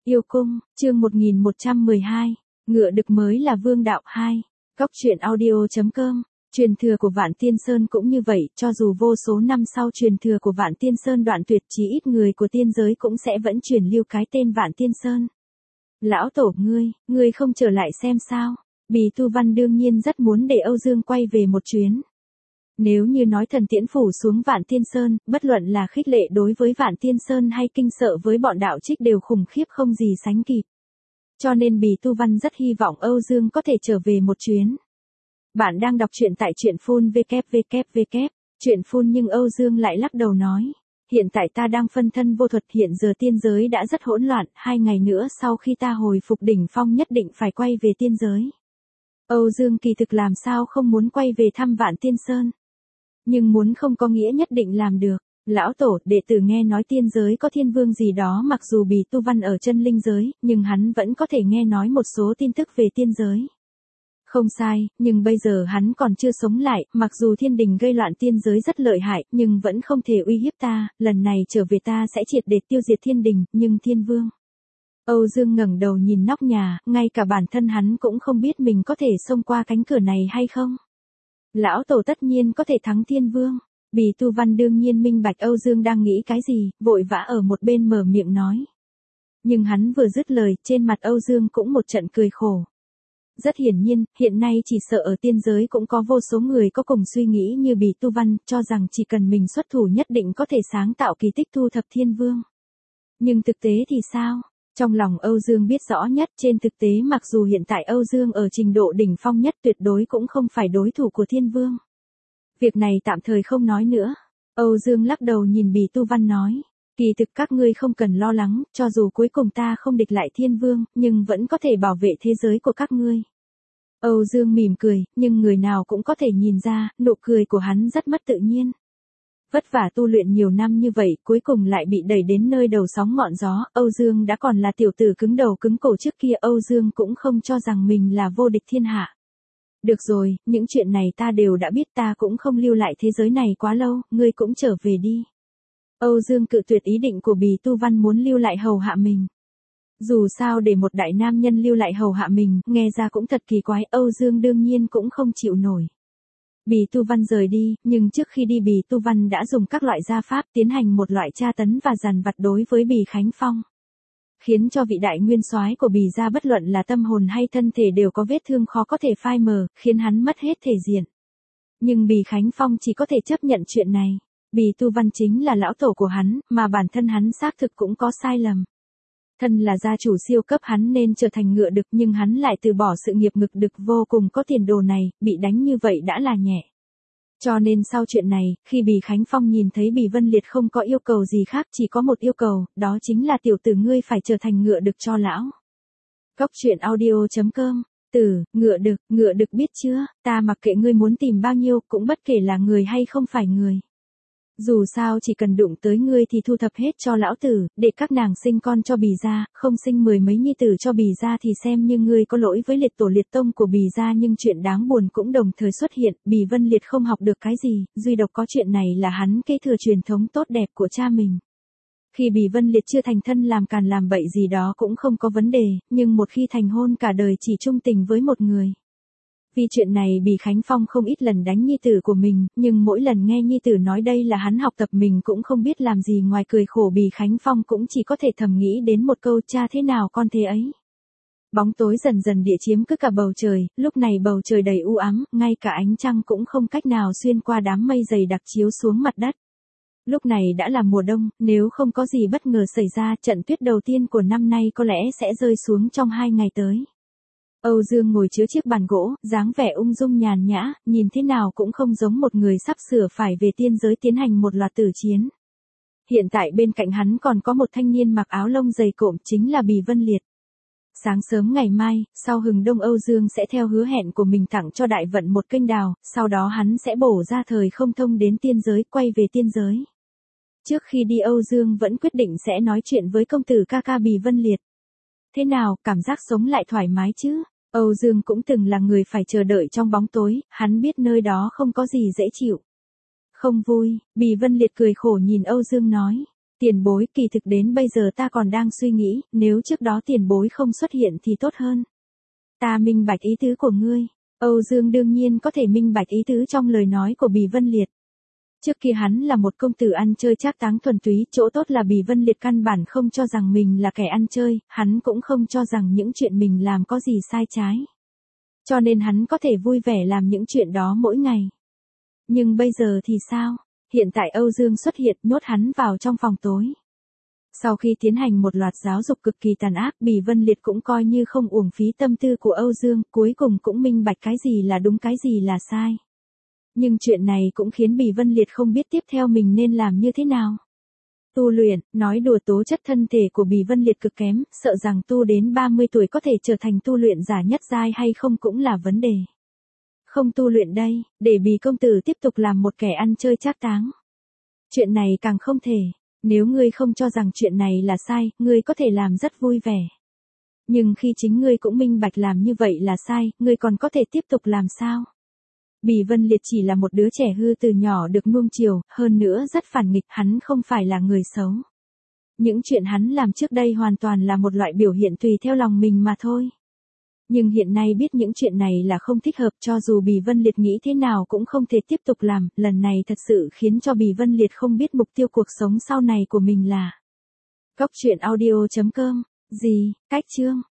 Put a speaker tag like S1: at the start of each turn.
S1: Yêu cung, chương 1112, ngựa đực mới là vương đạo 2. Góc truyện audio.com. Truyền thừa của Vạn Tiên Sơn cũng như vậy, cho dù vô số năm sau truyền thừa của Vạn Tiên Sơn đoạn tuyệt, chí ít người của tiên giới cũng sẽ vẫn truyền lưu cái tên Vạn Tiên Sơn. Lão tổ ngươi không trở lại xem sao? Bì Tu Văn đương nhiên rất muốn để Âu Dương quay về một chuyến. Nếu như nói thần tiễn phủ xuống Vạn Tiên Sơn, bất luận là khích lệ đối với Vạn Tiên Sơn hay kinh sợ với bọn đạo trích đều khủng khiếp không gì sánh kịp. Cho nên Bì Tu Văn rất hy vọng Âu Dương có thể trở về một chuyến. Bạn đang đọc truyện tại truyện phun www. Truyện phun nhưng Âu Dương lại lắc đầu nói. Hiện tại ta đang phân thân vô thuật, hiện giờ tiên giới đã rất hỗn loạn, 2 ngày nữa sau khi ta hồi phục đỉnh phong nhất định phải quay về tiên giới. Âu Dương kỳ thực làm sao không muốn quay về thăm Vạn Tiên Sơn. Nhưng muốn không có nghĩa nhất định làm được. Lão tổ, đệ tử nghe nói tiên giới có thiên vương gì đó, mặc dù Bì Tu Văn ở chân linh giới, nhưng hắn vẫn có thể nghe nói một số tin tức về tiên giới. Không sai, nhưng bây giờ hắn còn chưa sống lại, mặc dù thiên đình gây loạn tiên giới rất lợi hại, nhưng vẫn không thể uy hiếp ta, lần này trở về ta sẽ triệt để tiêu diệt thiên đình, nhưng thiên vương. Âu Dương ngẩng đầu nhìn nóc nhà, ngay cả bản thân hắn cũng không biết mình có thể xông qua cánh cửa này hay không. Lão tổ tất nhiên có thể thắng thiên vương. Bì Tu Văn đương nhiên minh bạch Âu Dương đang nghĩ cái gì, vội vã ở một bên mở miệng nói. Nhưng hắn vừa dứt lời, trên mặt Âu Dương cũng một trận cười khổ. Rất hiển nhiên, hiện nay chỉ sợ ở tiên giới cũng có vô số người có cùng suy nghĩ như Bì Tu Văn, cho rằng chỉ cần mình xuất thủ nhất định có thể sáng tạo kỳ tích thu thập thiên vương. Nhưng thực tế thì sao? Trong lòng Âu Dương biết rõ nhất, trên thực tế mặc dù hiện tại Âu Dương ở trình độ đỉnh phong nhất tuyệt đối cũng không phải đối thủ của thiên vương. Việc này tạm thời không nói nữa. Âu Dương lắc đầu nhìn Bì Tu Văn nói. Kỳ thực các ngươi không cần lo lắng, cho dù cuối cùng ta không địch lại thiên vương, nhưng vẫn có thể bảo vệ thế giới của các ngươi. Âu Dương mỉm cười, nhưng người nào cũng có thể nhìn ra, nụ cười của hắn rất mất tự nhiên. Vất vả tu luyện nhiều năm như vậy, cuối cùng lại bị đẩy đến nơi đầu sóng ngọn gió, Âu Dương đã còn là tiểu tử cứng đầu cứng cổ trước kia, Âu Dương cũng không cho rằng mình là vô địch thiên hạ. Được rồi, những chuyện này ta đều đã biết, ta cũng không lưu lại thế giới này quá lâu, ngươi cũng trở về đi. Âu Dương cự tuyệt ý định của Bì Tu Văn muốn lưu lại hầu hạ mình. Dù sao để một đại nam nhân lưu lại hầu hạ mình, nghe ra cũng thật kỳ quái, Âu Dương đương nhiên cũng không chịu nổi. Bì Tu Văn rời đi, nhưng trước khi đi Bì Tu Văn đã dùng các loại gia pháp tiến hành một loại tra tấn và dằn vặt đối với Bì Khánh Phong. Khiến cho vị đại nguyên soái của Bì gia bất luận là tâm hồn hay thân thể đều có vết thương khó có thể phai mờ, khiến hắn mất hết thể diện. Nhưng Bì Khánh Phong chỉ có thể chấp nhận chuyện này. Bì Tu Văn chính là lão tổ của hắn, mà bản thân hắn xác thực cũng có sai lầm. Thân là gia chủ siêu cấp hắn nên trở thành ngựa đực, nhưng hắn lại từ bỏ sự nghiệp ngực đực vô cùng có tiền đồ này, bị đánh như vậy đã là nhẹ. Cho nên sau chuyện này, khi Bì Khánh Phong nhìn thấy Bì Vân Liệt không có yêu cầu gì khác, chỉ có một yêu cầu, đó chính là tiểu tử ngươi phải trở thành ngựa đực cho lão. Góc truyện audio.com. Ngựa đực biết chưa, ta mặc kệ ngươi muốn tìm bao nhiêu, cũng bất kể là người hay không phải người. Dù sao chỉ cần đụng tới ngươi thì thu thập hết cho lão tử, để các nàng sinh con cho Bì gia, không sinh 10 mấy nhi tử cho Bì gia thì xem như ngươi có lỗi với liệt tổ liệt tông của Bì gia. Nhưng chuyện đáng buồn cũng đồng thời xuất hiện, Bì Vân Liệt không học được cái gì, duy độc có chuyện này là hắn kế thừa truyền thống tốt đẹp của cha mình. Khi Bì Vân Liệt chưa thành thân làm càn làm bậy gì đó cũng không có vấn đề, nhưng một khi thành hôn cả đời chỉ trung tình với một người. Vì chuyện này Bì Khánh Phong không ít lần đánh nhi tử của mình, nhưng mỗi lần nghe nhi tử nói đây là hắn học tập mình cũng không biết làm gì ngoài cười khổ. Bì Khánh Phong cũng chỉ có thể thầm nghĩ đến một câu, cha thế nào con thế ấy. Bóng tối dần dần địa chiếm cứ cả bầu trời, lúc này bầu trời đầy u ám, ngay cả ánh trăng cũng không cách nào xuyên qua đám mây dày đặc chiếu xuống mặt đất. Lúc này đã là mùa đông, nếu không có gì bất ngờ xảy ra, trận tuyết đầu tiên của năm nay có lẽ sẽ rơi xuống trong 2 ngày tới. Âu Dương ngồi chứa chiếc bàn gỗ, dáng vẻ ung dung nhàn nhã, nhìn thế nào cũng không giống một người sắp sửa phải về tiên giới tiến hành một loạt tử chiến. Hiện tại bên cạnh hắn còn có một thanh niên mặc áo lông dày cộm, chính là Bì Vân Liệt. Sáng sớm ngày mai, sau hừng đông Âu Dương sẽ theo hứa hẹn của mình tặng cho đại vận một kênh đào, sau đó hắn sẽ bổ ra thời không thông đến tiên giới, quay về tiên giới. Trước khi đi Âu Dương vẫn quyết định sẽ nói chuyện với công tử ca ca Bì Vân Liệt. Thế nào, cảm giác sống lại thoải mái chứ? Âu Dương cũng từng là người phải chờ đợi trong bóng tối, hắn biết nơi đó không có gì dễ chịu. Không vui, Bì Vân Liệt cười khổ nhìn Âu Dương nói. Tiền bối, kỳ thực đến bây giờ ta còn đang suy nghĩ, nếu trước đó tiền bối không xuất hiện thì tốt hơn. Ta minh bạch ý tứ của ngươi. Âu Dương đương nhiên có thể minh bạch ý tứ trong lời nói của Bì Vân Liệt. Trước kia hắn là một công tử ăn chơi trác táng thuần túy, chỗ tốt là Bì Vân Liệt căn bản không cho rằng mình là kẻ ăn chơi, hắn cũng không cho rằng những chuyện mình làm có gì sai trái. Cho nên hắn có thể vui vẻ làm những chuyện đó mỗi ngày. Nhưng bây giờ thì sao? Hiện tại Âu Dương xuất hiện nhốt hắn vào trong phòng tối. Sau khi tiến hành một loạt giáo dục cực kỳ tàn ác, Bì Vân Liệt cũng coi như không uổng phí tâm tư của Âu Dương, cuối cùng cũng minh bạch cái gì là đúng cái gì là sai. Nhưng chuyện này cũng khiến Bì Vân Liệt không biết tiếp theo mình nên làm như thế nào. Tu luyện, nói đùa tố chất thân thể của Bì Vân Liệt cực kém, sợ rằng tu đến 30 tuổi có thể trở thành tu luyện giả nhất giai hay không cũng là vấn đề. Không tu luyện đây, để Bì công tử tiếp tục làm một kẻ ăn chơi trác táng. Chuyện này càng không thể, nếu ngươi không cho rằng chuyện này là sai, ngươi có thể làm rất vui vẻ. Nhưng khi chính ngươi cũng minh bạch làm như vậy là sai, ngươi còn có thể tiếp tục làm sao? Bì Vân Liệt chỉ là một đứa trẻ hư từ nhỏ được nuông chiều, hơn nữa rất phản nghịch, hắn không phải là người xấu. Những chuyện hắn làm trước đây hoàn toàn là một loại biểu hiện tùy theo lòng mình mà thôi. Nhưng hiện nay biết những chuyện này là không thích hợp, cho dù Bì Vân Liệt nghĩ thế nào cũng không thể tiếp tục làm, lần này thật sự khiến cho Bì Vân Liệt không biết mục tiêu cuộc sống sau này của mình là. Góc truyện audio.com. Gì, cách chương.